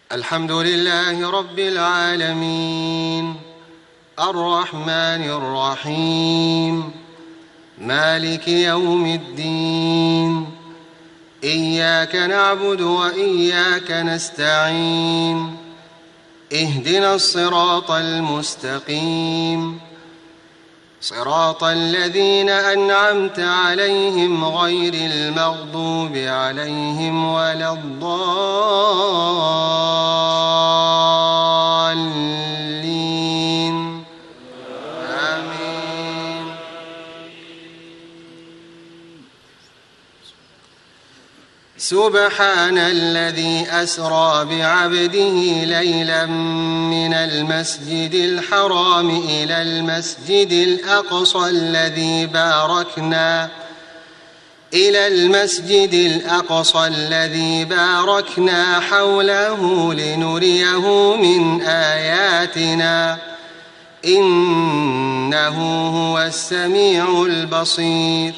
الحمد لله رب العالمين الرحمن الرحيم مالك يوم الدين إياك نعبد وإياك نستعين اهدنا الصراط المستقيم صراط الذين أنعمت عليهم غير المغضوب عليهم ولا الضالين آمين. سبحان الذي أسرى بعبده ليلا من المسجد الحرام إلى المسجد الأقصى الذي باركنا حوله لنريه من آياتنا إنه هو السميع البصير.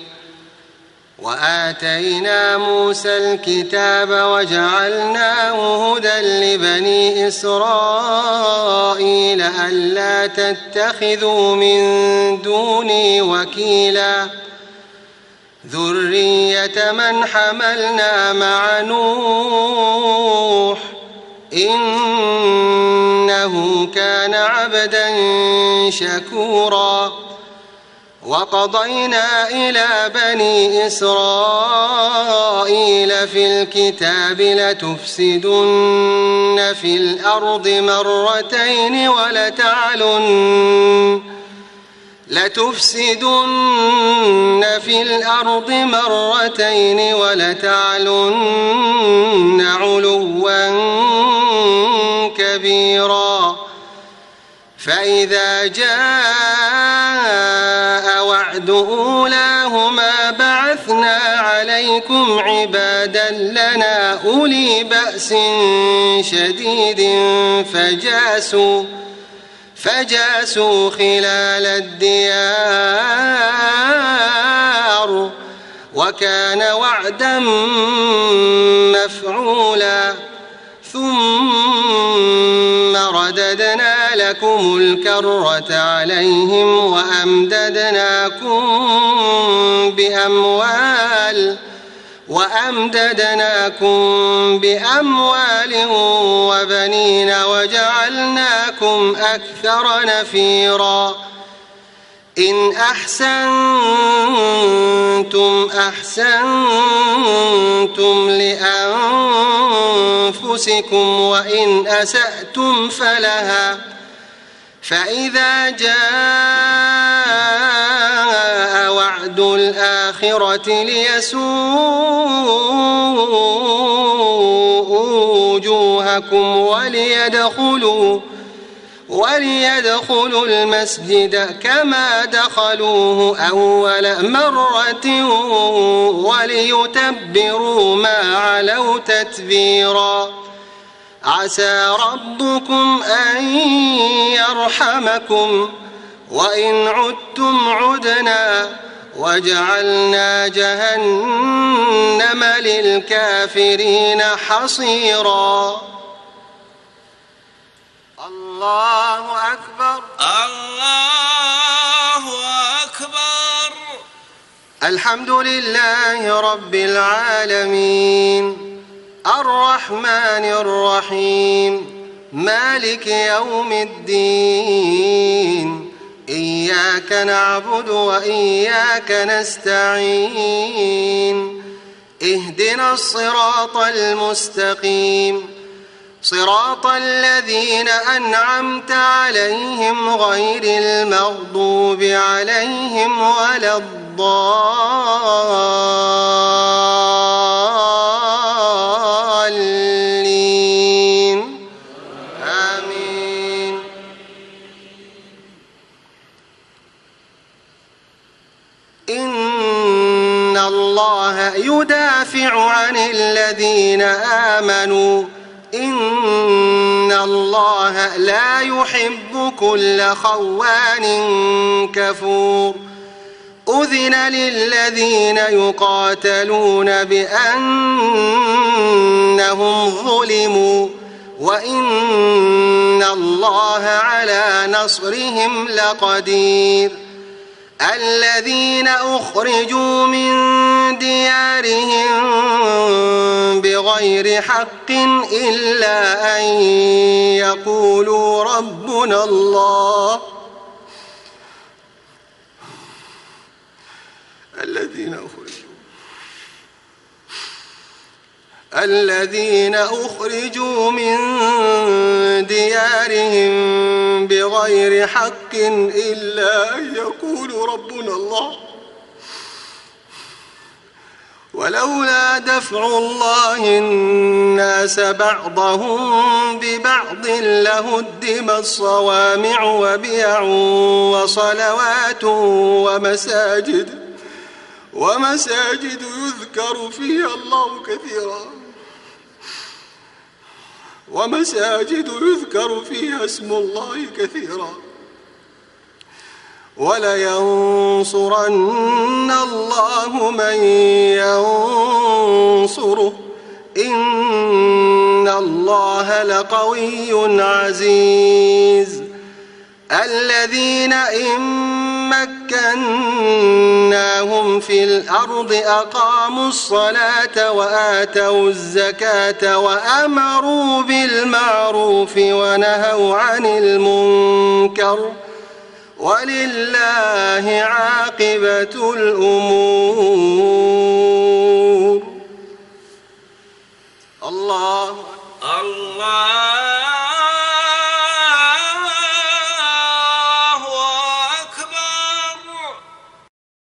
وآتينا موسى الكتاب وجعلناه هدى لبني إسرائيل ألا تتخذوا من دوني وكيلا ذرية من حملنا مع نوح إنه كان عبدا شكورا. وقضينا إلى بني إسرائيل في الكتاب لتفسدن في الأرض مرتين ولتعلن علوا كبيرا. فإذا جاء وعد أولاهما بعثنا عليكم عبادا لنا أولي بأس شديد فجاسوا خلال الديار وكان وعدا مفعولا. ثم رددنا لكم الكرة عليهم وأمددناكم بأموال وبنين وجعلناكم أكثر نفيرا. إن أحسنتم أحسنتم لأنفسكم وإن أسأتم فلها. فإذا جاء وعد الآخرة ليسوءوا وجوهكم وليدخلوا المسجد كما دخلوه أول مرة وليتبروا ما علوا تتبيرا. عسى ربكم أن يرحمكم وإن عدتم عدنا وجعلنا جهنم للكافرين حصيرا. الله أكبر الله أكبر. الحمد لله رب العالمين الرحمن الرحيم مالك يوم الدين إياك نعبد وإياك نستعين اهدنا الصراط المستقيم صراط الذين أنعمت عليهم غير المغضوب عليهم ولا الضالين آمين. إن الله يدافع عن الذين آمنوا إن الله لا يحب كل خوان كفور. أذن للذين يقاتلون بأنهم ظلموا وإن الله على نصرهم لقدير الذين أخرجوا من ديارهم بغير حق إلا أن يقولوا ربنا الله الذين أخرجوا من ديارهم بغير حق إلا أن يقولوا ربنا الله ولولا دفع الله الناس بعضهم ببعض لهدمت صوامع وبيع وصلوات ومساجد يذكر فيها الله كثيرا اسم الله كثيرا ولينصرن الله من ينصره إن الله لقوي عزيز الذين إن مكناهم في الأرض أقاموا الصلاة وآتوا الزكاة وأمروا بالمعروف ونهوا عن المنكر ولله عاقبة الأمور.